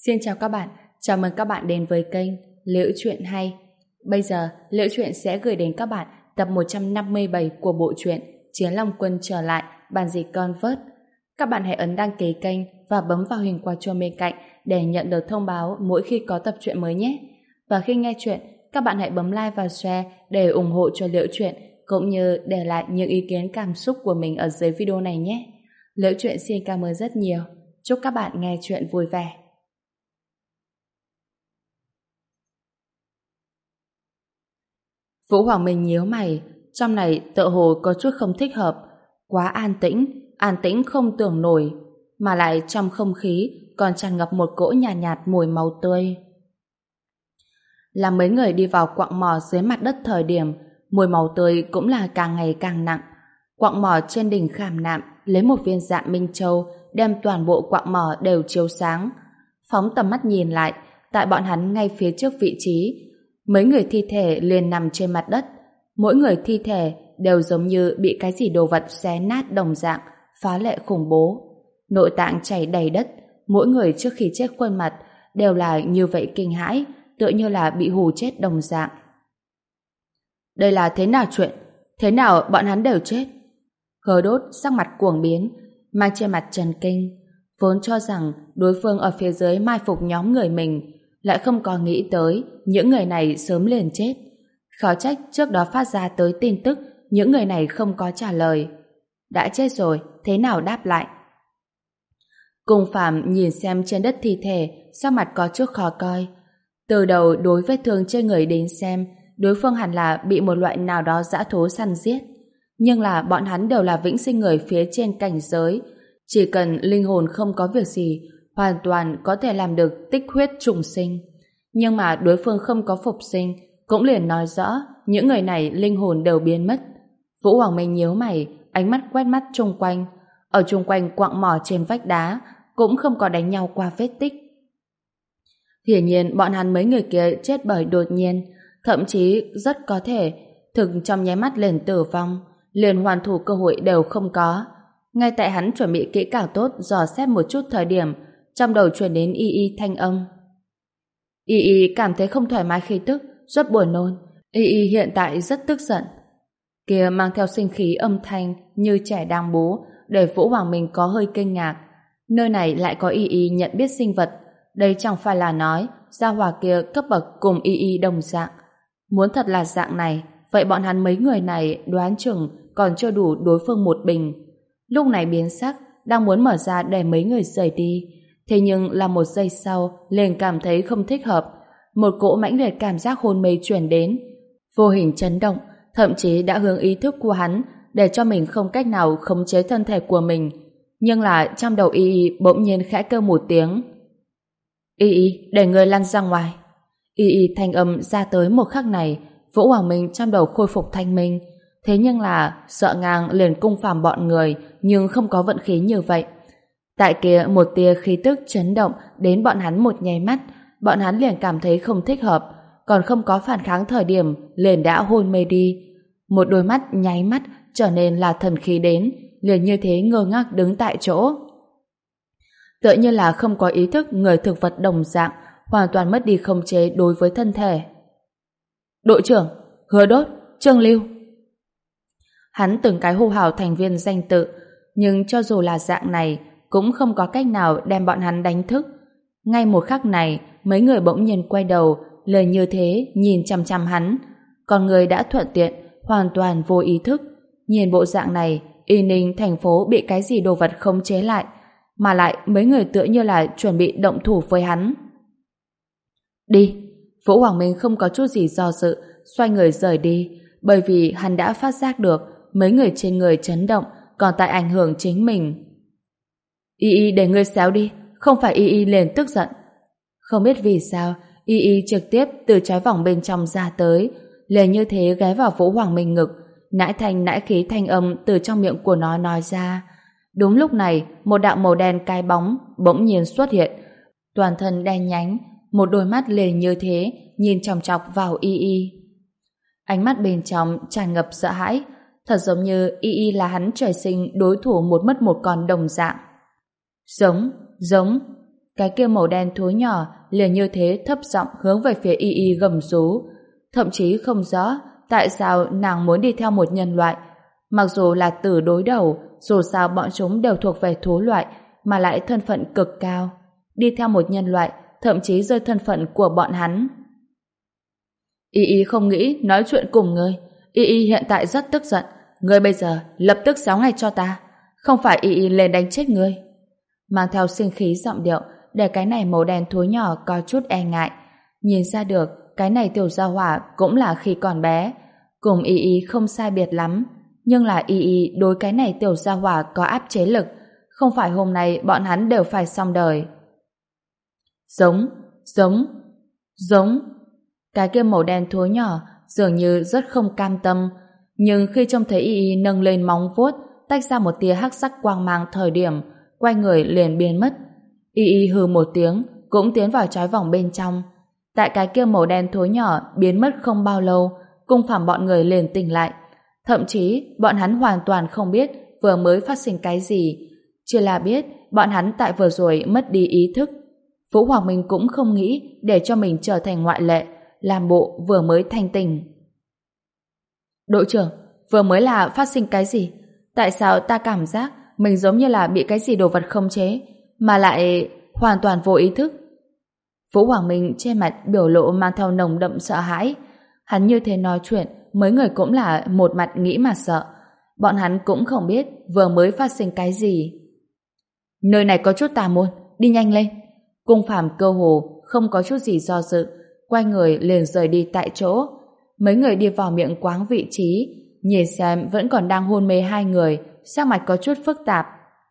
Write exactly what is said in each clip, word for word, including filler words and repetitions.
Xin chào các bạn, chào mừng các bạn đến với kênh Liễu Chuyện Hay. Bây giờ, Liễu Chuyện sẽ gửi đến các bạn tập một trăm năm mươi bảy của bộ truyện Chiến Long Quân trở lại, bản dịch Convert. Các bạn hãy ấn đăng ký kênh và bấm vào hình quả chuông bên cạnh để nhận được thông báo mỗi khi có tập truyện mới nhé. Và khi nghe chuyện, các bạn hãy bấm like và share để ủng hộ cho Liễu Chuyện, cũng như để lại những ý kiến cảm xúc của mình ở dưới video này nhé. Liễu Chuyện xin cảm ơn rất nhiều. Chúc các bạn nghe chuyện vui vẻ. Vũ Hoàng Minh nhíu mày, trong này tựa hồ có chút không thích hợp, quá an tĩnh, an tĩnh không tưởng nổi, mà lại trong không khí còn tràn ngập một cỗ nhàn nhạt, nhạt mùi máu tươi. Là mấy người đi vào quặng mỏ dưới mặt đất thời điểm, mùi máu tươi cũng là càng ngày càng nặng. Quặng mỏ trên đỉnh Khảm Nạm lấy một viên Dạ Minh Châu đem toàn bộ quặng mỏ đều chiếu sáng. Phóng tầm mắt nhìn lại, tại bọn hắn ngay phía trước vị trí, mấy người thi thể liền nằm trên mặt đất. Mỗi người thi thể đều giống như bị cái gì đồ vật xé nát đồng dạng, phá lệ khủng bố. Nội tạng chảy đầy đất, mỗi người trước khi chết khuôn mặt đều là như vậy kinh hãi, tựa như là bị hù chết đồng dạng. Đây là thế nào chuyện? Thế nào bọn hắn đều chết? Hứa Đốt sắc mặt cuồng biến, mang trên mặt trần kinh, vốn cho rằng đối phương ở phía dưới mai phục nhóm người mình, lại không có nghĩ tới những người này sớm liền chết. Khó trách trước đó phát ra tới tin tức những người này không có trả lời. Đã chết rồi, thế nào đáp lại? Cung Phạm nhìn xem trên đất thi thể, sắc mặt có chút khó coi. Từ đầu đối vết thương trên người đến xem, đối phương hẳn là bị một loại nào đó dã thú săn giết. Nhưng là bọn hắn đều là vĩnh sinh người phía trên cảnh giới. Chỉ cần linh hồn không có việc gì, hoàn toàn có thể làm được tích huyết trùng sinh. Nhưng mà đối phương không có phục sinh, cũng liền nói rõ những người này linh hồn đều biến mất. Vũ Hoàng Minh nhíu mày, ánh mắt quét mắt chung quanh. Ở chung quanh quặng mỏ trên vách đá cũng không có đánh nhau qua vết tích. Hiển nhiên bọn hắn mấy người kia chết bởi đột nhiên, thậm chí rất có thể thực trong nháy mắt liền tử vong, liền hoàn thủ cơ hội đều không có. Ngay tại hắn chuẩn bị kỹ càng tốt dò xét một chút thời điểm, trong đầu truyền đến y y thanh âm. Y y cảm thấy không thoải mái khí tức, rất buồn nôn. Y y hiện tại rất tức giận. Kia mang theo sinh khí âm thanh như trẻ đang bú, để Vũ Hoàng Minh có hơi kinh ngạc. Nơi này lại có y y nhận biết sinh vật, đây chẳng phải là nói gia hỏa kia cấp bậc cùng y y đồng dạng. Muốn thật là dạng này, vậy bọn hắn mấy người này đoán chừng còn chưa đủ đối phương một bình. Lúc này biến sắc, đang muốn mở ra để mấy người rời đi. Thế nhưng là một giây sau, liền cảm thấy không thích hợp. Một cỗ mãnh liệt cảm giác hôn mê chuyển đến. Vô hình chấn động, thậm chí đã hướng ý thức của hắn để cho mình không cách nào khống chế thân thể của mình. Nhưng là trong đầu y y bỗng nhiên khẽ kêu một tiếng. Y y, để người lăn ra ngoài. Y y thanh âm ra tới một khắc này, Vũ Hoàng Minh trong đầu khôi phục thanh minh. Thế nhưng là sợ ngang liền Cung Phàm bọn người, nhưng không có vận khí như vậy. Tại kia một tia khí tức chấn động đến bọn hắn một nháy mắt, bọn hắn liền cảm thấy không thích hợp, còn không có phản kháng thời điểm liền đã hôn mê đi. Một đôi mắt nháy mắt trở nên là thần khí đến, liền như thế ngơ ngác đứng tại chỗ. Tựa như là không có ý thức người thực vật đồng dạng, hoàn toàn mất đi khống chế đối với thân thể. Đội trưởng, Hứa Đốt, Trương Lưu. Hắn từng cái hô hào thành viên danh tự, nhưng cho dù là dạng này, cũng không có cách nào đem bọn hắn đánh thức. Ngay một khắc này, mấy người bỗng nhiên quay đầu, lời như thế nhìn chằm chằm hắn. Còn người đã thuận tiện, hoàn toàn vô ý thức. Nhìn bộ dạng này, Y Ninh thành phố bị cái gì đồ vật khống chế lại, mà lại mấy người tựa như là chuẩn bị động thủ với hắn. Đi. Vũ Hoàng Minh không có chút gì do dự, xoay người rời đi, bởi vì hắn đã phát giác được mấy người trên người chấn động còn tại ảnh hưởng chính mình. Y y để ngươi xéo đi, không phải y y liền tức giận. Không biết vì sao, y y trực tiếp từ trái vòng bên trong ra tới, liền như thế ghé vào Vũ Hoàng Minh ngực, nãi thanh nãi khí thanh âm từ trong miệng của nó nói ra. Đúng lúc này, một đạo màu đen cái bóng bỗng nhiên xuất hiện, toàn thân đen nhánh, một đôi mắt liền như thế nhìn chòng chọc vào y y. Ánh mắt bên trong tràn ngập sợ hãi, thật giống như y y là hắn trời sinh đối thủ một mất một còn đồng dạng. Giống, giống. Cái kia màu đen thối nhỏ liền như thế thấp giọng hướng về phía Y Y gầm rú. Thậm chí không rõ tại sao nàng muốn đi theo một nhân loại. Mặc dù là tử đối đầu, dù sao bọn chúng đều thuộc về thú loại, mà lại thân phận cực cao. Đi theo một nhân loại, thậm chí rơi thân phận của bọn hắn. Y Y không nghĩ nói chuyện cùng ngươi. Y Y hiện tại rất tức giận. Ngươi bây giờ lập tức giáo ngay cho ta. Không phải Y Y lên đánh chết ngươi. Mang theo sinh khí giọng điệu, để cái này màu đen thối nhỏ có chút e ngại. Nhìn ra được, cái này tiểu gia hỏa cũng là khi còn bé. Cùng Y Y không sai biệt lắm. Nhưng là Y Y đối cái này tiểu gia hỏa có áp chế lực. Không phải hôm nay bọn hắn đều phải xong đời. Giống, giống, giống. Cái kia màu đen thối nhỏ dường như rất không cam tâm. Nhưng khi trông thấy Y Y nâng lên móng vuốt, tách ra một tia hắc sắc quang mang thời điểm, quay người liền biến mất. Y Y hừ một tiếng, cũng tiến vào trái vòng bên trong. Tại cái kia màu đen thối nhỏ biến mất không bao lâu, cung phàm bọn người liền tỉnh lại. Thậm chí, bọn hắn hoàn toàn không biết vừa mới phát sinh cái gì. Chỉ là biết bọn hắn tại vừa rồi mất đi ý thức. Vũ Hoàng Minh cũng không nghĩ để cho mình trở thành ngoại lệ, làm bộ vừa mới thanh tỉnh. Đội trưởng, vừa mới là phát sinh cái gì? Tại sao ta cảm giác mình giống như là bị cái gì đồ vật khống chế, mà lại hoàn toàn vô ý thức? Vũ Hoàng Minh trên mặt biểu lộ mang theo nồng đậm sợ hãi. Hắn như thế nói chuyện, mấy người cũng là một mặt nghĩ mà sợ. Bọn hắn cũng không biết vừa mới phát sinh cái gì. Nơi này có chút tà môn, đi nhanh lên. Cung phàm cơ hồ không có chút gì do dự, quay người liền rời đi tại chỗ. Mấy người đi vào miệng quáng vị trí, nhìn xem vẫn còn đang hôn mê hai người, sắc mặt có chút phức tạp.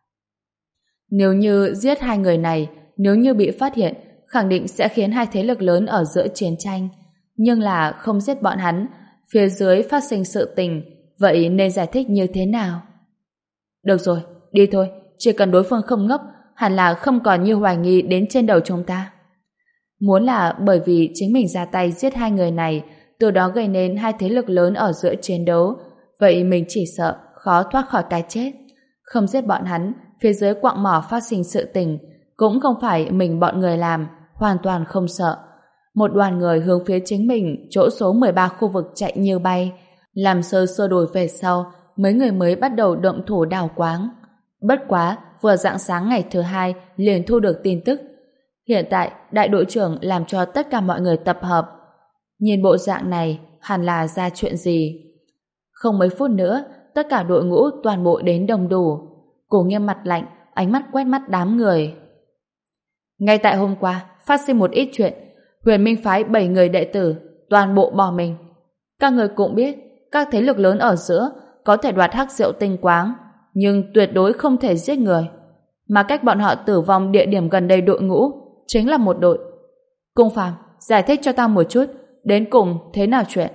Nếu như giết hai người này, nếu như bị phát hiện, khẳng định sẽ khiến hai thế lực lớn ở giữa chiến tranh. Nhưng là không giết bọn hắn, phía dưới phát sinh sự tình, vậy nên giải thích như thế nào? Được rồi, đi thôi, chỉ cần đối phương không ngốc, hẳn là không còn như hoài nghi đến trên đầu chúng ta. Muốn là bởi vì chính mình ra tay giết hai người này, từ đó gây nên hai thế lực lớn ở giữa chiến đấu, vậy mình chỉ sợ khó thoát khỏi cái chết. Không giết bọn hắn, phía dưới quặng mỏ phát sinh sự tình, cũng không phải mình bọn người làm, hoàn toàn không sợ. Một đoàn người hướng phía chính mình chỗ số mười ba khu vực chạy như bay, làm sơ sơ đổi về sau, mấy người mới bắt đầu động thủ đào quáng. Bất quá, vừa rạng sáng ngày thứ hai liền thu được tin tức. Hiện tại, đại đội trưởng làm cho tất cả mọi người tập hợp. Nhìn bộ dạng này, hẳn là ra chuyện gì? Không mấy phút nữa, tất cả đội ngũ toàn bộ đến đông đủ. Cổ Nghiêm mặt lạnh, ánh mắt quét mắt đám người. Ngay tại hôm qua, phát sinh một ít chuyện. Huyền Minh phái bảy người đệ tử, toàn bộ bỏ mình. Các người cũng biết, các thế lực lớn ở giữa có thể đoạt hắc rượu tinh quáng, nhưng tuyệt đối không thể giết người. Mà cách bọn họ tử vong địa điểm gần đây đội ngũ chính là một đội. Cung phàm, giải thích cho ta một chút, đến cùng thế nào chuyện?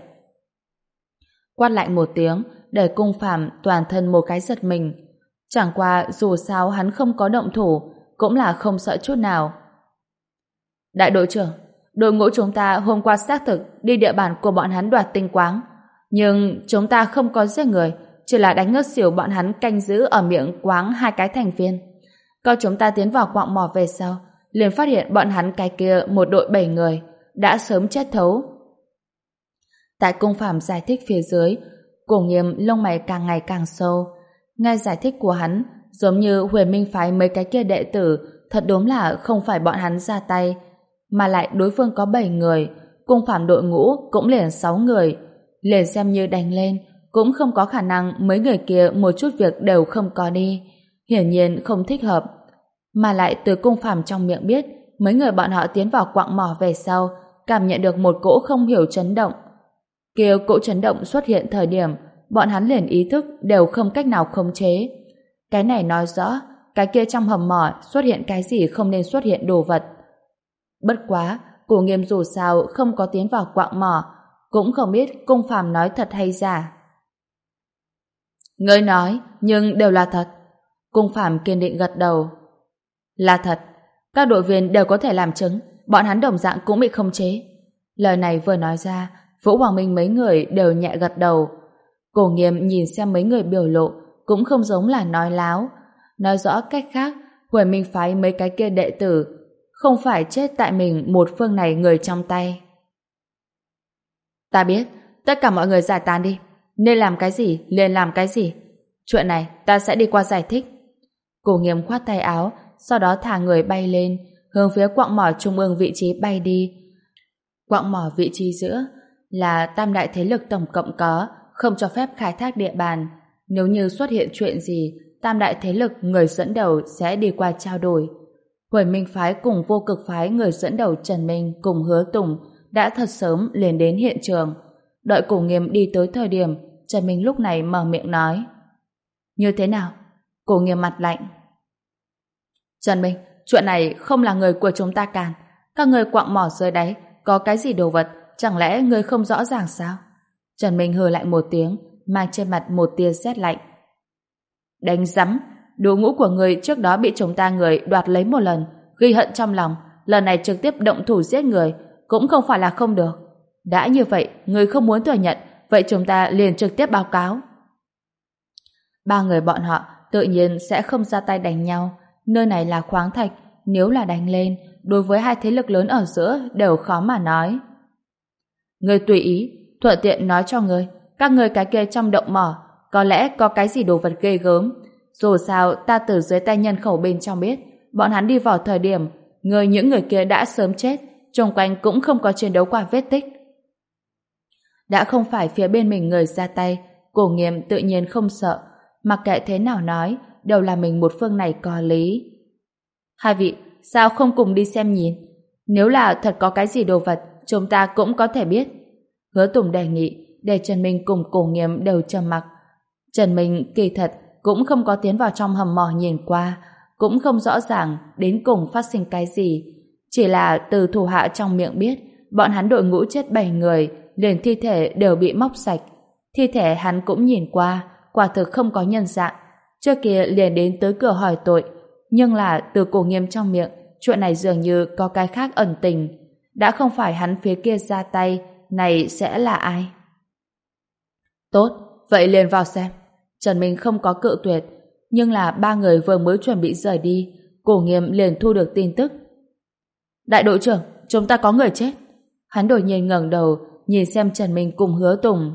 Quát lại một tiếng, để cung phàm toàn thân một cái giật mình. Chẳng qua dù sao hắn không có động thủ, cũng là không sợ chút nào. Đại đội trưởng, đội ngũ chúng ta hôm qua xác thực đi địa bàn của bọn hắn đoạt tinh quáng, nhưng chúng ta không có giết người, chỉ là đánh ngất xỉu bọn hắn canh giữ ở miệng quáng hai cái thành viên. Coi chúng ta tiến vào quặng mỏ về sau, liền phát hiện bọn hắn cái kia một đội bảy người đã sớm chết thấu. Tại cung phàm giải thích phía dưới, Cổ Nghiêm lông mày càng ngày càng sâu. Nghe giải thích của hắn, giống như Huyền Minh phái mấy cái kia đệ tử, thật đúng là không phải bọn hắn ra tay, mà lại đối phương có bảy người, cung phàm đội ngũ cũng liền sáu người, liền xem như đánh lên, cũng không có khả năng mấy người kia một chút việc đều không có đi, hiển nhiên không thích hợp. Mà lại từ cung phàm trong miệng biết, mấy người bọn họ tiến vào quặng mỏ về sau, cảm nhận được một cỗ không hiểu chấn động. Kia cỗ chấn động xuất hiện thời điểm, bọn hắn liền ý thức đều không cách nào khống chế. Cái này nói rõ, cái kia trong hầm mỏ xuất hiện cái gì không nên xuất hiện đồ vật. Bất quá, Cổ Nghiêm dù sao không có tiến vào quặng mỏ, cũng không biết cung phàm nói thật hay giả. Ngươi nói, nhưng đều là thật. Cung phàm kiên định gật đầu. Là thật, các đội viên đều có thể làm chứng, bọn hắn đồng dạng cũng bị khống chế. Lời này vừa nói ra, Vũ Hoàng Minh mấy người đều nhẹ gật đầu. Cổ Nghiêm nhìn xem mấy người biểu lộ, cũng không giống là nói láo. Nói rõ cách khác, Huyền Minh phái mấy cái kia đệ tử không phải chết tại mình một phương này người trong tay. Ta biết, tất cả mọi người giải tán đi. Nên làm cái gì, liền làm cái gì. Chuyện này ta sẽ đi qua giải thích. Cổ Nghiêm khoát tay áo, sau đó thả người bay lên, hướng phía quặng mỏ trung ương vị trí bay đi. Quặng mỏ vị trí giữa là tam đại thế lực tổng cộng có, không cho phép khai thác địa bàn. Nếu như xuất hiện chuyện gì, tam đại thế lực người dẫn đầu sẽ đi qua trao đổi. Huệ Minh phái cùng Vô Cực phái người dẫn đầu Trần Minh cùng Hứa Tùng đã thật sớm liền đến hiện trường. Đợi Cổ Nghiêm đi tới thời điểm, Trần Minh lúc này mở miệng nói: Như thế nào? Cổ Nghiêm mặt lạnh: Trần Minh, chuyện này không là người của chúng ta càn. Các người quặng mỏ dưới đáy có cái gì đồ vật, chẳng lẽ người không rõ ràng sao? Trần Minh hừ lạnh một tiếng, mang trên mặt một tia sét lạnh. Đánh rắm, đội ngũ của người trước đó bị chúng ta người đoạt lấy một lần, ghi hận trong lòng, lần này trực tiếp động thủ giết người, cũng không phải là không được. Đã như vậy, người không muốn thừa nhận, vậy chúng ta liền trực tiếp báo cáo. Ba người bọn họ tự nhiên sẽ không ra tay đánh nhau, nơi này là khoáng thạch, nếu là đánh lên, đối với hai thế lực lớn ở giữa đều khó mà nói. Người tùy ý, thuận tiện nói cho người, các người cái kia trong động mỏ, có lẽ có cái gì đồ vật ghê gớm. Dù sao, ta từ dưới tay nhân khẩu bên trong biết, bọn hắn đi vào thời điểm, người những người kia đã sớm chết, xung quanh cũng không có chiến đấu qua vết tích. Đã không phải phía bên mình người ra tay, Cổ Nghiêm tự nhiên không sợ, mặc kệ thế nào nói, đều là mình một phương này có lý. Hai vị, sao không cùng đi xem nhìn? Nếu là thật có cái gì đồ vật, chúng ta cũng có thể biết. Hứa Tùng đề nghị, để Trần Minh cùng Cổ Nghiêm đều trầm mặc. Trần Minh kỳ thật cũng không có tiến vào trong hầm mỏ nhìn qua, cũng không rõ ràng đến cùng phát sinh cái gì. Chỉ là từ thủ hạ trong miệng biết, bọn hắn đội ngũ chết bảy người, liền thi thể đều bị móc sạch. Thi thể hắn cũng nhìn qua, quả thực không có nhân dạng. Trước kia liền đến tới cửa hỏi tội, nhưng là từ Cổ Nghiêm trong miệng, chuyện này dường như có cái khác ẩn tình. Đã không phải hắn phía kia ra tay, này sẽ là ai? Tốt, vậy liền vào xem. Trần Minh không có cự tuyệt, nhưng là ba người vừa mới chuẩn bị rời đi, Cổ Nghiêm liền thu được tin tức. Đại đội trưởng, chúng ta có người chết. Hắn đột nhiên ngẩng đầu, nhìn xem Trần Minh cùng Hứa Tùng.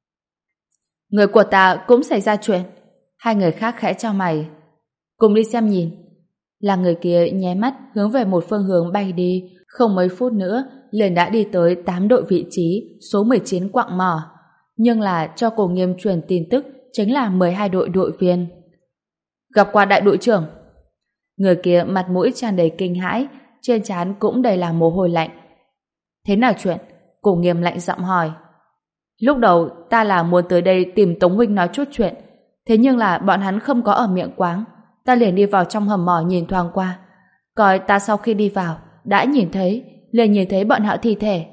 Người của ta cũng xảy ra chuyện. Hai người khác khẽ chau mày. Cùng đi xem nhìn. Là người kia nháy mắt hướng về một phương hướng bay đi, không mấy phút nữa liền đã đi tới tám đội vị trí số mười chín quặng mỏ. Nhưng là cho Cổ Nghiêm truyền tin tức chính là mười hai đội đội viên. Gặp qua đại đội trưởng. Người kia mặt mũi tràn đầy kinh hãi, trên trán cũng đầy là mồ hôi lạnh. Thế nào chuyện? Cổ Nghiêm lạnh giọng hỏi. Lúc đầu ta là muốn tới đây tìm Tống huynh nói chút chuyện, thế nhưng là bọn hắn không có ở miệng quáng, ta liền đi vào trong hầm mỏ nhìn thoáng qua. Coi ta sau khi đi vào đã nhìn thấy, liền nhìn thấy bọn họ thi thể.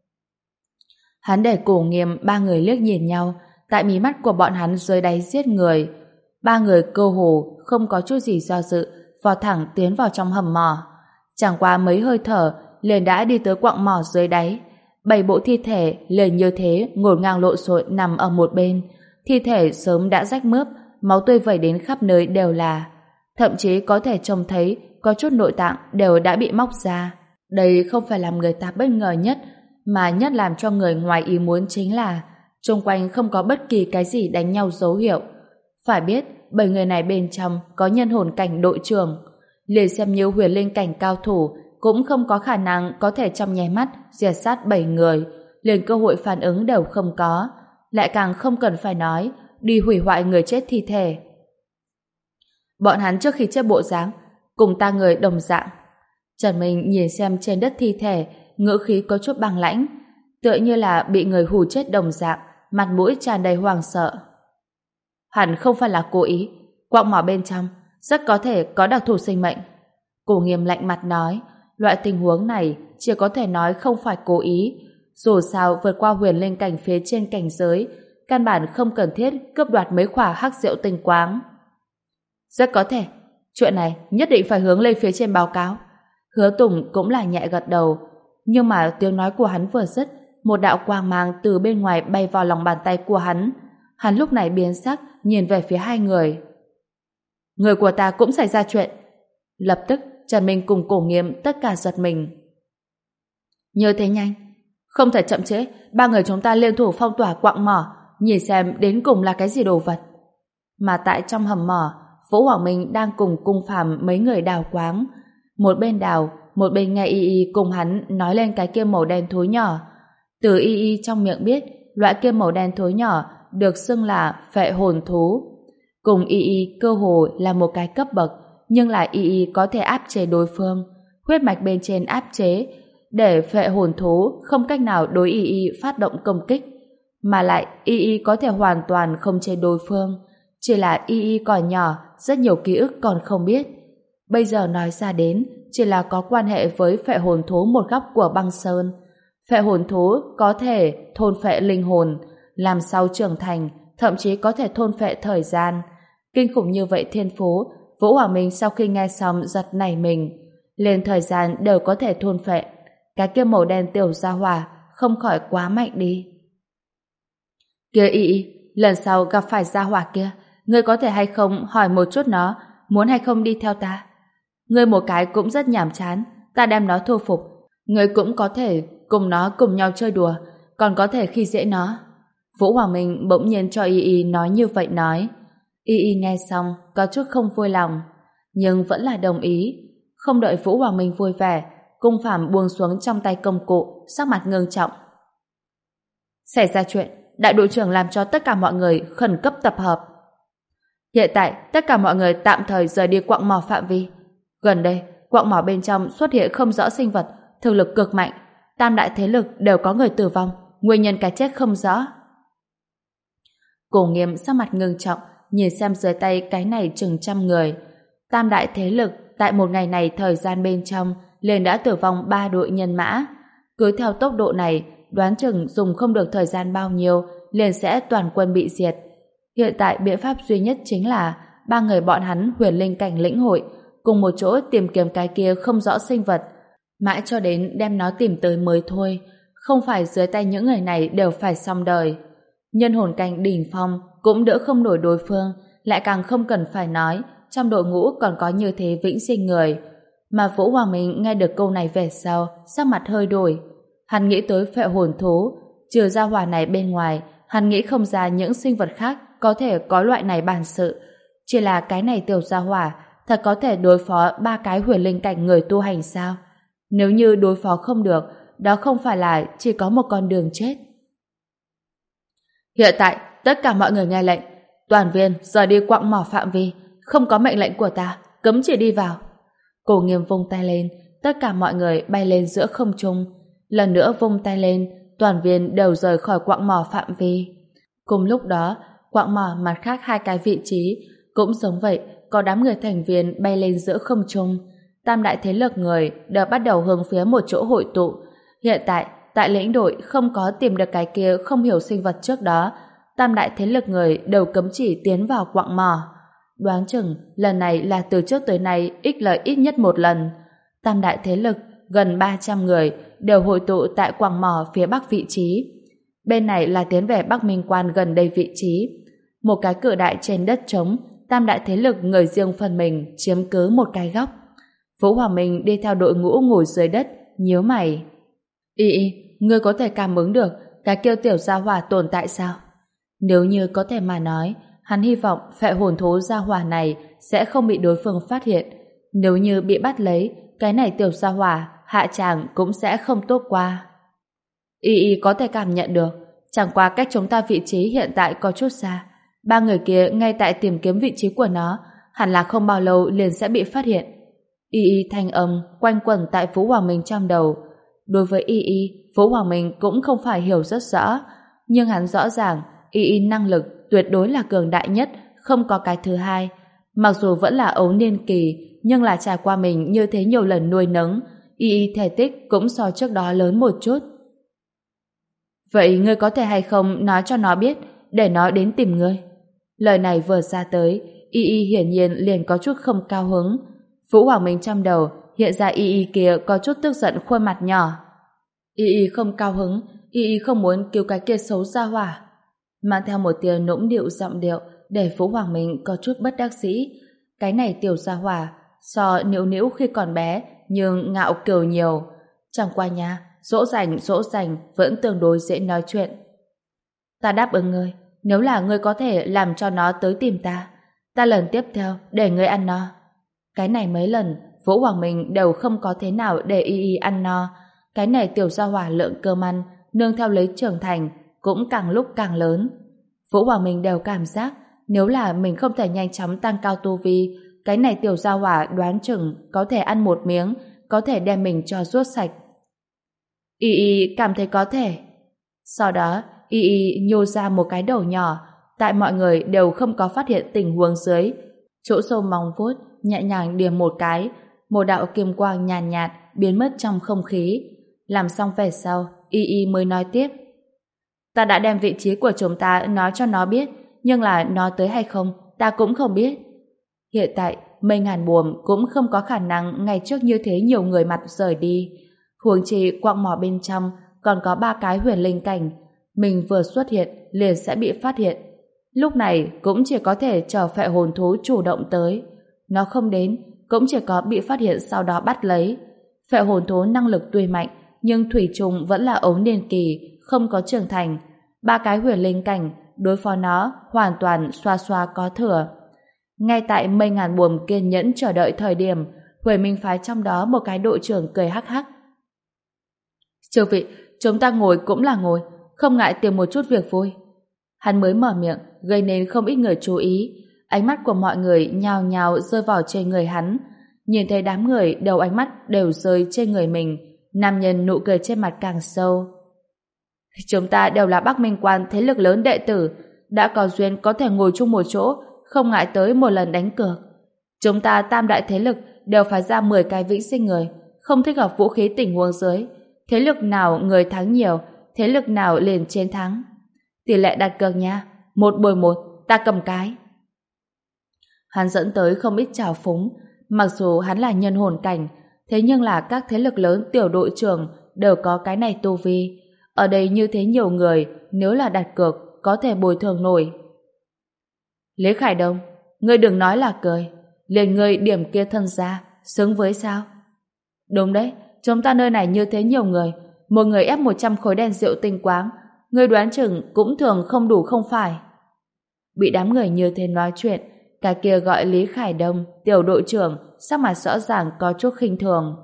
Hắn để Cổ Nghiêm ba người liếc nhìn nhau, tại mí mắt của bọn hắn dưới đáy giết người. Ba người cơ hồ không có chút gì do dự, vọt thẳng tiến vào trong hầm mỏ. Chẳng qua mấy hơi thở, liền đã đi tới quặng mỏ dưới đáy. Bảy bộ thi thể liền như thế ngổn ngang lộn xộn nằm ở một bên. Thi thể sớm đã rách mướp, máu tươi vẩy đến khắp nơi đều là. Thậm chí có thể trông thấy có chút nội tạng đều đã bị móc ra. Đây không phải làm người ta bất ngờ nhất, mà nhất làm cho người ngoài ý muốn chính là xung quanh không có bất kỳ cái gì đánh nhau dấu hiệu. Phải biết, bảy người này bên trong có nhân hồn cảnh đội trưởng. Liền xem như huyền linh cảnh cao thủ cũng không có khả năng có thể trong nháy mắt diệt sát bảy người, liền cơ hội phản ứng đều không có, lại càng không cần phải nói đi hủy hoại người chết thi thể. Bọn hắn trước khi chết bộ dáng cùng ta người đồng dạng. Trần Minh nhìn xem trên đất thi thể, ngữ khí có chút băng lãnh, tựa như là bị người hù chết đồng dạng, mặt mũi tràn đầy hoảng sợ. Hẳn không phải là cố ý, quặng mỏ bên trong rất có thể có đặc thù sinh mệnh. Cổ Nghiêm lạnh mặt nói, loại tình huống này chỉ có thể nói không phải cố ý, dù sao vượt qua huyền linh cảnh phía trên cảnh giới, căn bản không cần thiết cướp đoạt mấy khỏa hắc diệu tinh quáng. Rất có thể, chuyện này nhất định phải hướng lên phía trên báo cáo. Hứa Tùng cũng là nhẹ gật đầu, nhưng mà tiếng nói của hắn vừa dứt, một đạo quang mang từ bên ngoài bay vào lòng bàn tay của hắn. Hắn lúc này biến sắc, nhìn về phía hai người. Người của ta cũng xảy ra chuyện. Lập tức, Trần Minh cùng Cổ Nghiêm tất cả giật mình. Như thế nhanh? Không thể chậm trễ, ba người chúng ta liên thủ phong tỏa quặng mỏ, nhìn xem đến cùng là cái gì đồ vật. Mà tại trong hầm mỏ, Vũ Hoàng Minh đang cùng Cung Phàm mấy người đào quáng. Một bên đào, một bên nghe Y Y cùng hắn nói lên cái kia màu đen thối nhỏ. Từ Y Y trong miệng biết, loại kia màu đen thối nhỏ được xưng là phệ hồn thú. Cùng Y Y cơ hồ là một cái cấp bậc, nhưng lại Y Y có thể áp chế đối phương. Huyết mạch bên trên áp chế, để phệ hồn thú không cách nào đối Y Y phát động công kích. Mà lại Y Y có thể hoàn toàn không chế đối phương. Chỉ là Y Y còn nhỏ, rất nhiều ký ức còn không biết. Bây giờ nói ra đến, chỉ là có quan hệ với phệ hồn thú một góc của băng sơn. Phệ hồn thú có thể thôn phệ linh hồn, làm sau trưởng thành, thậm chí có thể thôn phệ thời gian. Kinh khủng như vậy thiên phú, Vũ Hoàng Minh sau khi nghe xong giật nảy mình. Liền thời gian đều có thể thôn phệ. Cái kia màu đen tiểu gia hỏa không khỏi quá mạnh đi. Kia Y Y, lần sau gặp phải gia hỏa kia, ngươi có thể hay không hỏi một chút nó muốn hay không đi theo ta? Ngươi một cái cũng rất nhàm chán, ta đem nó thu phục. Ngươi cũng có thể cùng nó cùng nhau chơi đùa, còn có thể khi dễ nó. Vũ Hoàng Minh bỗng nhiên cho Y Y nói như vậy nói. Y Y nghe xong có chút không vui lòng, nhưng vẫn là đồng ý. Không đợi Vũ Hoàng Minh vui vẻ, Cung Phàm buông xuống trong tay công cụ, sắc mặt ngưng trọng. Xảy ra chuyện, đại đội trưởng làm cho tất cả mọi người khẩn cấp tập hợp. Hiện tại, tất cả mọi người tạm thời rời đi quặng mỏ phạm vi. Gần đây, quặng mỏ bên trong xuất hiện không rõ sinh vật, thực lực cực mạnh. Tam đại thế lực đều có người tử vong, nguyên nhân cái chết không rõ. Cổ Nghiêm sắc mặt ngưng trọng, nhìn xem dưới tay cái này chừng trăm người. Tam đại thế lực tại một ngày này thời gian bên trong liền đã tử vong ba đội nhân mã. Cứ theo tốc độ này, đoán chừng dùng không được thời gian bao nhiêu liền sẽ toàn quân bị diệt. Hiện tại biện pháp duy nhất chính là ba người bọn hắn huyền linh cảnh lĩnh hội cùng một chỗ tìm kiếm cái kia không rõ sinh vật, mãi cho đến đem nó tìm tới mới thôi. Không phải dưới tay những người này đều phải xong đời. Nhân hồn cảnh đỉnh phong cũng đỡ không nổi đối phương, lại càng không cần phải nói trong đội ngũ còn có như thế vĩnh sinh người. Mà Vũ Hoàng Minh nghe được câu này về sau, sắc mặt hơi đổi. Hắn nghĩ tới phệ hồn thú, trừ ra hỏa này bên ngoài, hắn nghĩ không ra những sinh vật khác có thể có loại này bản sự. Chỉ là cái này tiểu gia hỏa thật có thể đối phó ba cái huyền linh cảnh người tu hành sao? Nếu như đối phó không được, đó không phải là chỉ có một con đường chết. Hiện tại, tất cả mọi người nghe lệnh. Toàn viên rời đi quặng mỏ phạm vi. Không có mệnh lệnh của ta, cấm chỉ đi vào. Cổ Nghiêm vung tay lên, tất cả mọi người bay lên giữa không trung. Lần nữa vung tay lên, toàn viên đều rời khỏi quặng mỏ phạm vi. Cùng lúc đó, quặng mỏ mặt khác hai cái vị trí cũng giống vậy, có đám người thành viên bay lên giữa không trung. Tam đại thế lực người đều bắt đầu hướng phía một chỗ hội tụ. Hiện tại, tại lĩnh đội không có tìm được cái kia không hiểu sinh vật trước đó, tam đại thế lực người đều cấm chỉ tiến vào quặng mỏ. Đoán chừng lần này là từ trước tới nay ích lợi ít nhất một lần. Tam đại thế lực gần ba trăm người đều hội tụ tại quặng mỏ phía bắc vị trí. Bên này là tiến về Bắc Minh Quan gần đây vị trí. Một cái cửa đại trên đất trống, tam đại thế lực người riêng phần mình chiếm cứ một cái góc. Vũ Hoàng Minh đi theo đội ngũ ngồi dưới đất, nhíu mày. Y Y, ngươi có thể cảm ứng được cái kêu tiểu gia hỏa tồn tại sao? Nếu như có thể mà nói, hắn hy vọng phệ hồn thú gia hỏa này sẽ không bị đối phương phát hiện. Nếu như bị bắt lấy, cái này tiểu gia hỏa hạ tràng cũng sẽ không tốt qua. Y Y có thể cảm nhận được, chẳng qua cách chúng ta vị trí hiện tại có chút xa. Ba người kia ngay tại tìm kiếm vị trí của nó, hẳn là không bao lâu liền sẽ bị phát hiện. Y Y thanh âm quanh quẩn tại Vũ Hoàng Minh trong đầu. Đối với Y Y, Vũ Hoàng Minh cũng không phải hiểu rất rõ, nhưng hắn rõ ràng Y Y năng lực tuyệt đối là cường đại nhất, không có cái thứ hai. Mặc dù vẫn là ấu niên kỳ, nhưng là trải qua mình như thế nhiều lần nuôi nấng, Y Y thể tích cũng so trước đó lớn một chút. Vậy ngươi có thể hay không nói cho nó biết, để nó đến tìm ngươi? Lời này vừa ra tới, Y Y hiển nhiên liền có chút không cao hứng. Vũ Hoàng Minh trong đầu hiện ra Y Y kia có chút tức giận khuôn mặt nhỏ. Y Y không cao hứng, Y Y không muốn cứu cái kia xấu ra hỏa. Mang theo một tia nũng điệu giọng điệu để Vũ Hoàng Minh có chút bất đắc dĩ. Cái này tiểu gia hỏa so Nữu Nữu khi còn bé nhưng ngạo kiều nhiều. Chẳng qua nha, dỗ dành dỗ dành vẫn tương đối dễ nói chuyện. Ta đáp ứng ngươi, nếu là ngươi có thể làm cho nó tới tìm ta, ta lần tiếp theo để ngươi ăn no. Cái này mấy lần Vũ Hoàng Minh đều không có thế nào để y y ăn no. Cái này tiểu gia hỏa lượng cơm ăn nương theo lấy trưởng thành cũng càng lúc càng lớn. Vũ Hoàng Minh đều cảm giác nếu là mình không thể nhanh chóng tăng cao tu vi, cái này tiểu gia hỏa đoán chừng có thể ăn một miếng, có thể đem mình cho ruốt sạch. Y y cảm thấy có thể. Sau đó Y y nhô ra một cái đầu nhỏ, tại mọi người đều không có phát hiện tình huống dưới, chỗ sâu móng vuốt nhẹ nhàng điểm một cái, một đạo kim quang nhàn nhạt, nhạt biến mất trong không khí. Làm xong về sau, Y y mới nói tiếp: ta đã đem vị trí của chúng ta nói cho nó biết, nhưng là nó tới hay không ta cũng không biết. Hiện tại Mây Ngàn Buồm cũng không có khả năng ngày trước như thế nhiều người mặt rời đi, huống chi quặng mỏ bên trong còn có ba cái huyền linh cảnh, mình vừa xuất hiện liền sẽ bị phát hiện. Lúc này cũng chỉ có thể chờ phệ hồn thú chủ động tới. Nó không đến, cũng chỉ có bị phát hiện sau đó bắt lấy. Phệ hồn thú năng lực tuy mạnh, nhưng thủy chung vẫn là ấu niên kỳ, không có trưởng thành. Ba cái huyền linh cảnh, đối phó nó hoàn toàn xoa xoa có thừa. Ngay tại Mây Ngàn Buồm kiên nhẫn chờ đợi thời điểm, Huệ Minh phái trong đó một cái đội trưởng cười hắc hắc. Chư vị, chúng ta ngồi cũng là ngồi, không ngại tìm một chút việc vui. Hắn mới mở miệng, gây nên không ít người chú ý. Ánh mắt của mọi người nhào nhào rơi vào trên người hắn. Nhìn thấy đám người đầu ánh mắt đều rơi trên người mình, nam nhân nụ cười trên mặt càng sâu. Chúng ta đều là Bắc Minh Quan thế lực lớn đệ tử, đã có duyên có thể ngồi chung một chỗ, không ngại tới một lần đánh cược. Chúng ta tam đại thế lực đều phải ra mười cái vĩnh sinh người, không thích hợp vũ khí tình huống dưới. Thế lực nào người thắng nhiều, thế lực nào liền chiến thắng. Tỷ lệ đặt cược nha, một bồi một, ta cầm cái. Hắn dẫn tới không ít trào phúng, mặc dù hắn là nhân hồn cảnh, thế nhưng là các thế lực lớn tiểu đội trưởng đều có cái này tu vi. Ở đây như thế nhiều người, nếu là đặt cược, có thể bồi thường nổi. Lý Khải Đông, ngươi đừng nói là cười, liền ngươi điểm kia thân ra, xứng với sao? Đúng đấy, chúng ta nơi này như thế nhiều người, một người ép một trăm khối đen rượu tinh quáng, ngươi đoán chừng cũng thường không đủ không phải. Bị đám người như thế nói chuyện, cái kia gọi Lý Khải Đông, tiểu đội trưởng, sắc mặt rõ ràng có chút khinh thường.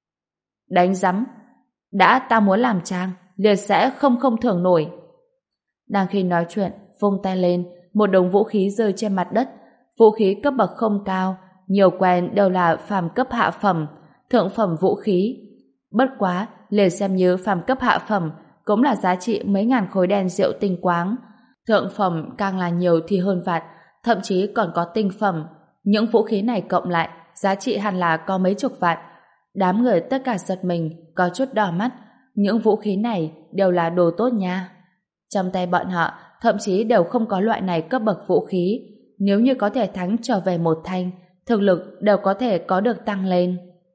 Đánh rắm, đã ta muốn làm trang, liền sẽ không không thưởng nổi. Đang khi nói chuyện, vung tay lên, một đống vũ khí rơi trên mặt đất. Vũ khí cấp bậc không cao, nhiều quen đều là phàm cấp hạ phẩm, thượng phẩm vũ khí. Bất quá, liền xem như phàm cấp hạ phẩm, cũng là giá trị mấy ngàn khối đen rượu tinh quáng. Thượng phẩm càng là nhiều thì hơn vạn, thậm chí còn có tinh phẩm. Những vũ khí này cộng lại, giá trị hẳn là có mấy chục vạn. Đám người tất cả giật mình, có chút đỏ mắt. Những vũ khí này đều là đồ tốt nha. Trong tay bọn họ, thậm chí đều không có loại này cấp bậc vũ khí. Nếu như có thể thắng trở về một thanh, thực lực đều có thể có được tăng lên.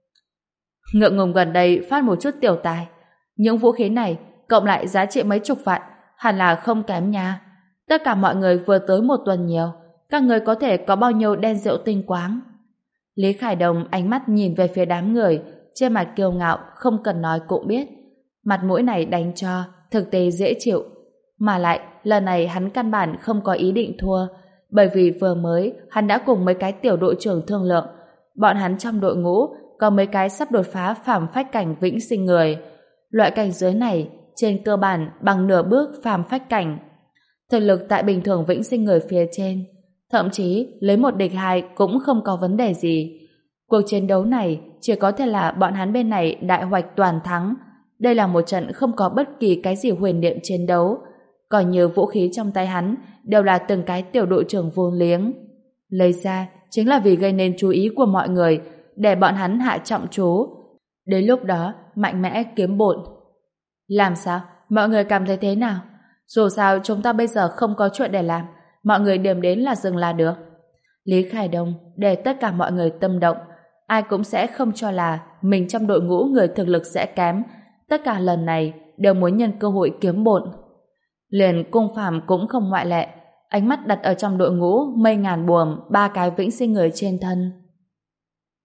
Ngượng ngùng gần đây phát một chút tiểu tài. Những vũ khí này cộng lại giá trị mấy chục vạn, hẳn là không kém nha. Tất cả mọi người vừa tới một tuần nhiều, các người có thể có bao nhiêu đen rượu tinh quáng? Lý Khải Đồng ánh mắt nhìn về phía đám người, trên mặt kiêu ngạo không cần nói cũng biết. Mặt mũi này đánh cho, thực tế dễ chịu. Mà lại, lần này hắn căn bản không có ý định thua, bởi vì vừa mới hắn đã cùng mấy cái tiểu đội trưởng thương lượng. Bọn hắn trong đội ngũ có mấy cái sắp đột phá phàm phách cảnh vĩnh sinh người. Loại cảnh giới này, trên cơ bản bằng nửa bước phàm phách cảnh. Thực lực tại bình thường vĩnh sinh người phía trên, thậm chí lấy một địch hai cũng không có vấn đề gì. Cuộc chiến đấu này chỉ có thể là bọn hắn bên này đại hoạch toàn thắng. Đây là một trận không có bất kỳ cái gì huyền niệm chiến đấu. Còn nhiều vũ khí trong tay hắn đều là từng cái tiểu đội trưởng vô liếng. Lấy ra chính là vì gây nên chú ý của mọi người, để bọn hắn hạ trọng chú. Đến lúc đó mạnh mẽ kiếm bộn. Làm sao? Mọi người cảm thấy thế nào? Dù sao chúng ta bây giờ không có chuyện để làm, mọi người điểm đến là dừng là được. Lý Khải Đông để tất cả mọi người tâm động. Ai cũng sẽ không cho là mình trong đội ngũ người thực lực sẽ kém. Tất cả lần này đều muốn nhân cơ hội kiếm bộn. Liền Cung Phàm cũng không ngoại lệ, ánh mắt đặt ở trong đội ngũ Mây Ngàn Buồm ba cái vĩnh sinh người trên thân.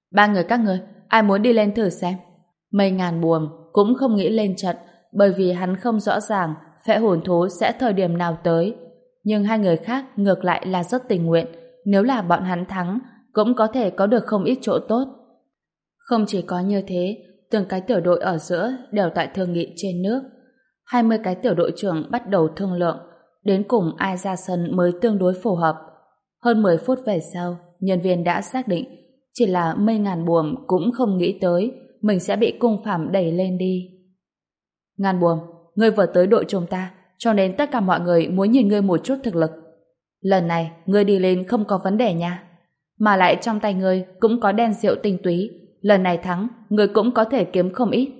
Ba người các người, ai muốn đi lên thử xem? Mây ngàn buồm cũng không nghĩ lên trận, bởi vì hắn không rõ ràng phệ hồn thú sẽ thời điểm nào tới. Nhưng hai người khác ngược lại là rất tình nguyện, nếu là bọn hắn thắng, cũng có thể có được không ít chỗ tốt. Không chỉ có như thế, từng cái tiểu đội ở giữa đều tại thương nghị trên nước. hai mươi cái tiểu đội trưởng bắt đầu thương lượng, đến cùng ai ra sân mới tương đối phù hợp. Hơn mười phút về sau, nhân viên đã xác định, chỉ là Mây Ngàn Buồm cũng không nghĩ tới mình sẽ bị Cung Phàm đẩy lên đi. Ngàn Buồm, ngươi vừa tới đội chúng ta, cho nên tất cả mọi người muốn nhìn ngươi một chút thực lực. Lần này, ngươi đi lên không có vấn đề nha. Mà lại trong tay ngươi cũng có đen rượu tinh túy, lần này thắng, ngươi cũng có thể kiếm không ít.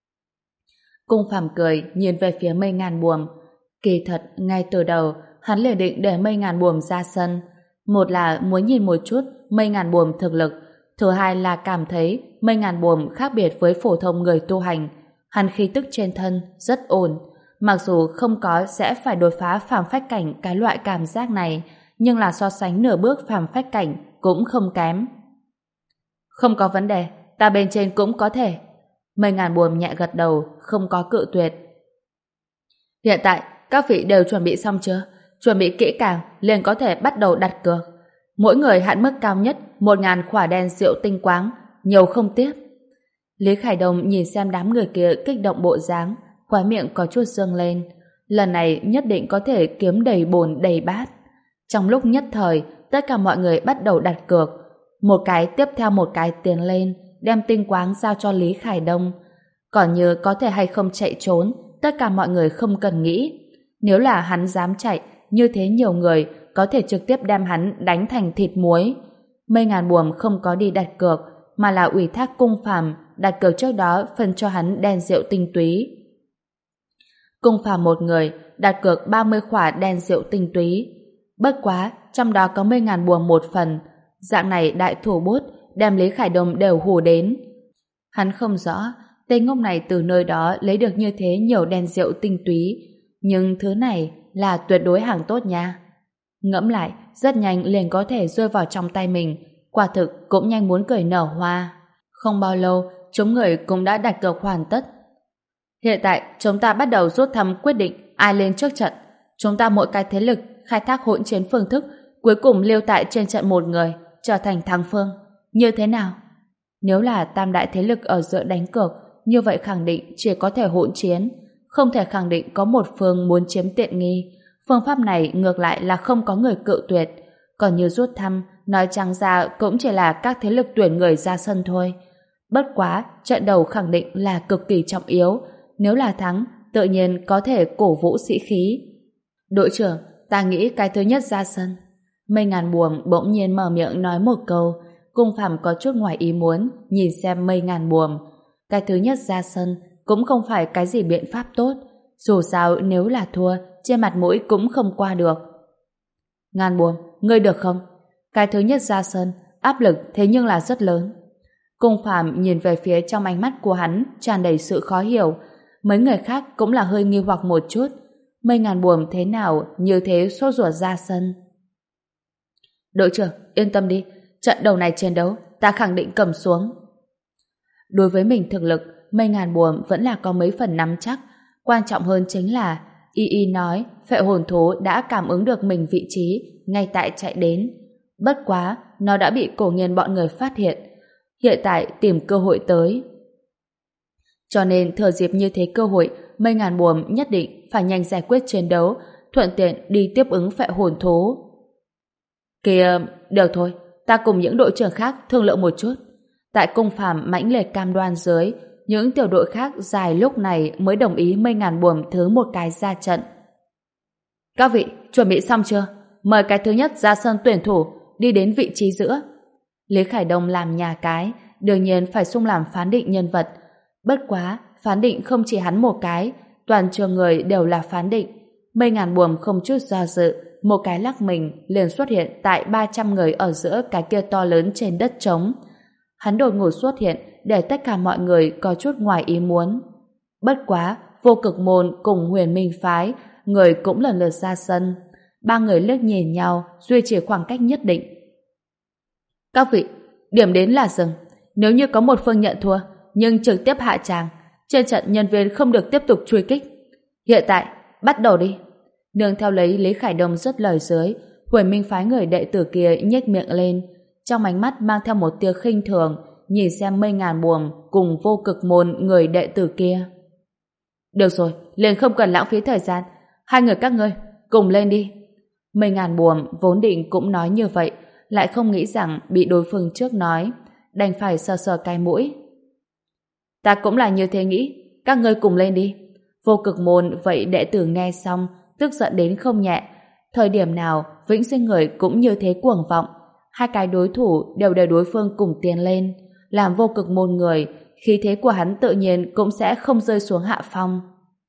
Cung Phàm cười, nhìn về phía Mây Ngàn Buồm. Kỳ thật, ngay từ đầu, hắn liền định để Mây Ngàn Buồm ra sân. Một là muốn nhìn một chút Mây Ngàn Buồm thực lực, thứ hai là cảm thấy Mây Ngàn Buồm khác biệt với phổ thông người tu hành. Hắn khí tức trên thân rất ổn, mặc dù không có sẽ phải đột phá phàm phách cảnh cái loại cảm giác này, nhưng là so sánh nửa bước phàm phách cảnh cũng không kém. Không có vấn đề, ta bên trên cũng có thể. Mây Ngàn Buồm nhẹ gật đầu, không có cự tuyệt. Hiện tại, các vị đều chuẩn bị xong chưa? Chuẩn bị kỹ càng, liền có thể bắt đầu đặt cược. Mỗi người hạn mức cao nhất một ngàn khỏa đen rượu tinh quáng, nhiều không tiếp. Lý Khải Đông nhìn xem đám người kia kích động bộ dáng, khóe miệng có chút dương lên. Lần này nhất định có thể kiếm đầy bồn đầy bát. Trong lúc nhất thời, tất cả mọi người bắt đầu đặt cược. Một cái tiếp theo một cái tiến lên, đem tinh quáng giao cho Lý Khải Đông. Còn như có thể hay không chạy trốn, tất cả mọi người không cần nghĩ. Nếu là hắn dám chạy, như thế nhiều người có thể trực tiếp đem hắn đánh thành thịt muối. Mây Ngàn Buồm không có đi đặt cược, mà là ủy thác Cung Phàm đặt cược trước đó phân cho hắn đen rượu tinh túy. Cung Phàm một người đặt cược ba mươi khỏa đen rượu tinh túy. Bất quá, trong đó có Mây Ngàn Buồm một phần. Dạng này đại thủ bút đem Lý Khải Đông đều hù đến. Hắn không rõ tên ngốc này từ nơi đó lấy được như thế nhiều đen rượu tinh túy, nhưng thứ này là tuyệt đối hàng tốt nha. Ngẫm lại, rất nhanh liền có thể rơi vào trong tay mình, quả thực cũng nhanh muốn cười nở hoa. Không bao lâu, chúng người cũng đã đặt cược hoàn tất. Hiện tại, chúng ta bắt đầu rút thăm quyết định ai lên trước trận. Chúng ta mỗi cái thế lực khai thác hỗn chiến phương thức, cuối cùng lưu tại trên trận một người, trở thành thắng phương. Như thế nào? Nếu là tam đại thế lực ở giữa đánh cược, như vậy khẳng định chỉ có thể hỗn chiến, không thể khẳng định có một phương muốn chiếm tiện nghi. Phương pháp này ngược lại là không có người cự tuyệt. Còn như rút thăm, nói trắng ra cũng chỉ là các thế lực tuyển người ra sân thôi. Bất quá, trận đầu khẳng định là cực kỳ trọng yếu. Nếu là thắng, tự nhiên có thể cổ vũ sĩ khí. Đội trưởng, ta nghĩ cái thứ nhất ra sân. Mây Ngàn Buồm bỗng nhiên mở miệng nói một câu. Cung Phàm có chút ngoài ý muốn, nhìn xem Mây Ngàn Buồm. Cái thứ nhất ra sân cũng không phải cái gì biện pháp tốt. Dù sao nếu là thua, trên mặt mũi cũng không qua được. Ngàn Buồm, ngươi được không? Cái thứ nhất ra sân, áp lực thế nhưng là rất lớn. Cung Phàm nhìn về phía trong ánh mắt của hắn tràn đầy sự khó hiểu. Mấy người khác cũng là hơi nghi hoặc một chút. Mây Ngàn Buồm thế nào như thế sốt ruột ra sân? Đội trưởng, yên tâm đi, trận đầu này chiến đấu ta khẳng định cầm xuống. Đối với mình thực lực, Mây Ngàn Buồm vẫn là có mấy phần nắm chắc. Quan trọng hơn chính là Y Y nói phệ hồn thú đã cảm ứng được mình vị trí ngay tại chạy đến. Bất quá, nó đã bị Cổ Nghiên bọn người phát hiện. Hiện tại tìm cơ hội tới. Cho nên thừa dịp như thế cơ hội, Mây Ngàn Buồm nhất định phải nhanh giải quyết chiến đấu, thuận tiện đi tiếp ứng phệ hồn thú. Kìa, được thôi, ta cùng những đội trưởng khác thương lượng một chút. Tại Cung Phàm mãnh liệt cam đoan dưới, những tiểu đội khác dài lúc này mới đồng ý Mây Ngàn Buồm thứ một cái ra trận. Các vị, chuẩn bị xong chưa? Mời cái thứ nhất ra sân tuyển thủ, đi đến vị trí giữa. Lý Khải Đông làm nhà cái, đương nhiên phải xung làm phán định nhân vật. Bất quá, phán định không chỉ hắn một cái, toàn trường người đều là phán định. Mây Ngàn Buồm không chút do dự, một cái lắc mình liền xuất hiện tại ba trăm người ở giữa cái kia to lớn trên đất trống. Hắn đột ngột xuất hiện để tất cả mọi người có chút ngoài ý muốn. Bất quá, Vô Cực Môn cùng Huyền Minh Phái, người cũng lần lượt ra sân. Ba người liếc nhìn nhau, duy trì khoảng cách nhất định. Các vị, điểm đến là dừng. Nếu như có một phương nhận thua, nhưng trực tiếp hạ tràng, trên trận nhân viên không được tiếp tục truy kích. Hiện tại, bắt đầu đi. Nương theo lấy Lý Khải Đông dứt lời dưới, Huyền Minh phái người đệ tử kia nhếch miệng lên, trong ánh mắt mang theo một tia khinh thường, nhìn xem Mây Ngàn Buồm cùng Vô Cực Môn người đệ tử kia. Được rồi, liền không cần lãng phí thời gian, hai người các ngươi cùng lên đi. Mây Ngàn Buồm vốn định cũng nói như vậy, lại không nghĩ rằng bị đối phương trước nói, đành phải sờ sờ cái mũi. Ta cũng là như thế nghĩ, các ngươi cùng lên đi. Vô Cực Môn vậy đệ tử nghe xong, tức giận đến không nhẹ. Thời điểm nào Vĩnh Sinh người cũng như thế cuồng vọng, hai cái đối thủ đều để đối phương cùng tiến lên, làm Vô Cực Môn người, khí thế của hắn tự nhiên cũng sẽ không rơi xuống hạ phong.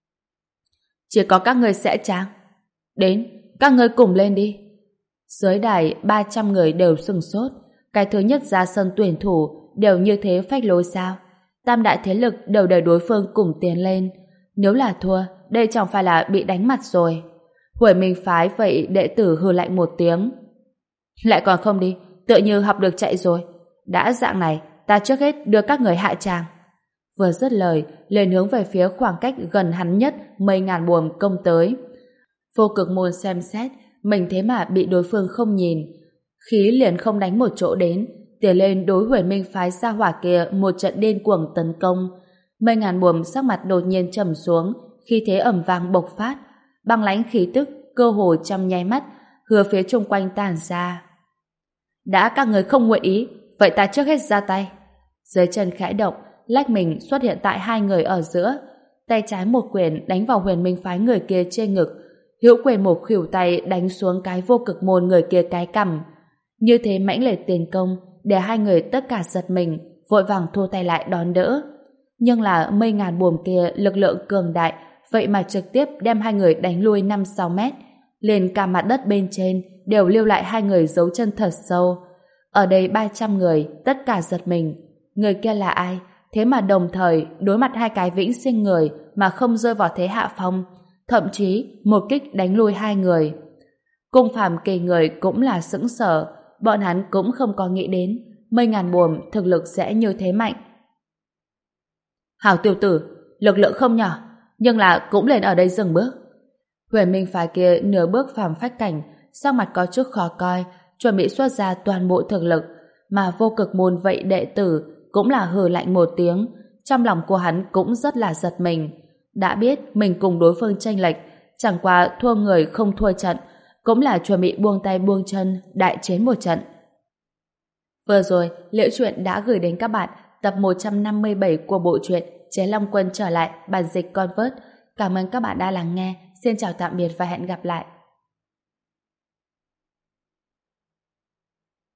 Chỉ có các ngươi sẽ tráng. Đến, các ngươi cùng lên đi. Dưới đài ba trăm người đều sừng sốt, cái thứ nhất ra sân tuyển thủ đều như thế phách lối sao? Tam đại thế lực đều để đối phương cùng tiến lên, nếu là thua, đây chẳng phải là bị đánh mặt rồi. Huyền Minh phái vậy đệ tử hừ lạnh một tiếng. Lại còn không đi, tựa như học được chạy rồi. Đã dạng này, ta trước hết đưa các người hạ tràng. Vừa dứt lời, liền hướng về phía khoảng cách gần hắn nhất Mây Ngàn Buồm công tới. Vô Cực Môn xem xét, mình thế mà bị đối phương không nhìn. Khí liền không đánh một chỗ đến, tiến lên đối Huyền Minh phái ra hỏa kia một trận điên cuồng tấn công. Mây Ngàn Buồm sắc mặt đột nhiên trầm xuống, khi thế ầm vang bộc phát, băng lãnh khí tức cơ hồ trong nháy mắt hứa phía chung quanh tản ra. Đã các người không nguyện ý, vậy ta trước hết ra tay. Dưới chân khẽ động, lách mình xuất hiện tại hai người ở giữa, tay trái một quyền đánh vào Huyền Minh phái người kia trên ngực, hữu quyền một khuỷu tay đánh xuống cái Vô Cực Môn người kia cái cằm. Như thế mãnh liệt tiền công để hai người tất cả giật mình, vội vàng thu tay lại đón đỡ. Nhưng là Mây Ngàn Buồm kia lực lượng cường đại, vậy mà trực tiếp đem hai người đánh lui năm sáu mét, liền cả mặt đất bên trên đều lưu lại hai người dấu chân thật sâu. Ở đây ba trăm người tất cả giật mình, người kia là ai? Thế mà đồng thời đối mặt hai cái Vĩnh Sinh người mà không rơi vào thế hạ phong, thậm chí một kích đánh lui hai người. Cung Phàm Kỳ người cũng là sững sờ, bọn hắn cũng không có nghĩ đến Mây Ngàn Buồm thực lực sẽ như thế mạnh. Hảo tiểu tử, lực lượng không nhỏ, nhưng là cũng lên ở đây dừng bước. Huyền Minh phái kia nửa bước phàm phách cảnh, sắc mặt có chút khó coi, chuẩn bị xuất ra toàn bộ thực lực, mà Vô Cực Môn vậy đệ tử cũng là hừ lạnh một tiếng, trong lòng của hắn cũng rất là giật mình. Đã biết mình cùng đối phương chênh lệch, chẳng qua thua người không thua trận, cũng là chuẩn bị buông tay buông chân, đại chiến một trận. Vừa rồi, Liễu Chuyện đã gửi đến các bạn tập một trăm năm mươi bảy của bộ truyện Chế Long Quân trở lại, bản dịch Convert. Cảm ơn các bạn đã lắng nghe. Xin chào tạm biệt và hẹn gặp lại.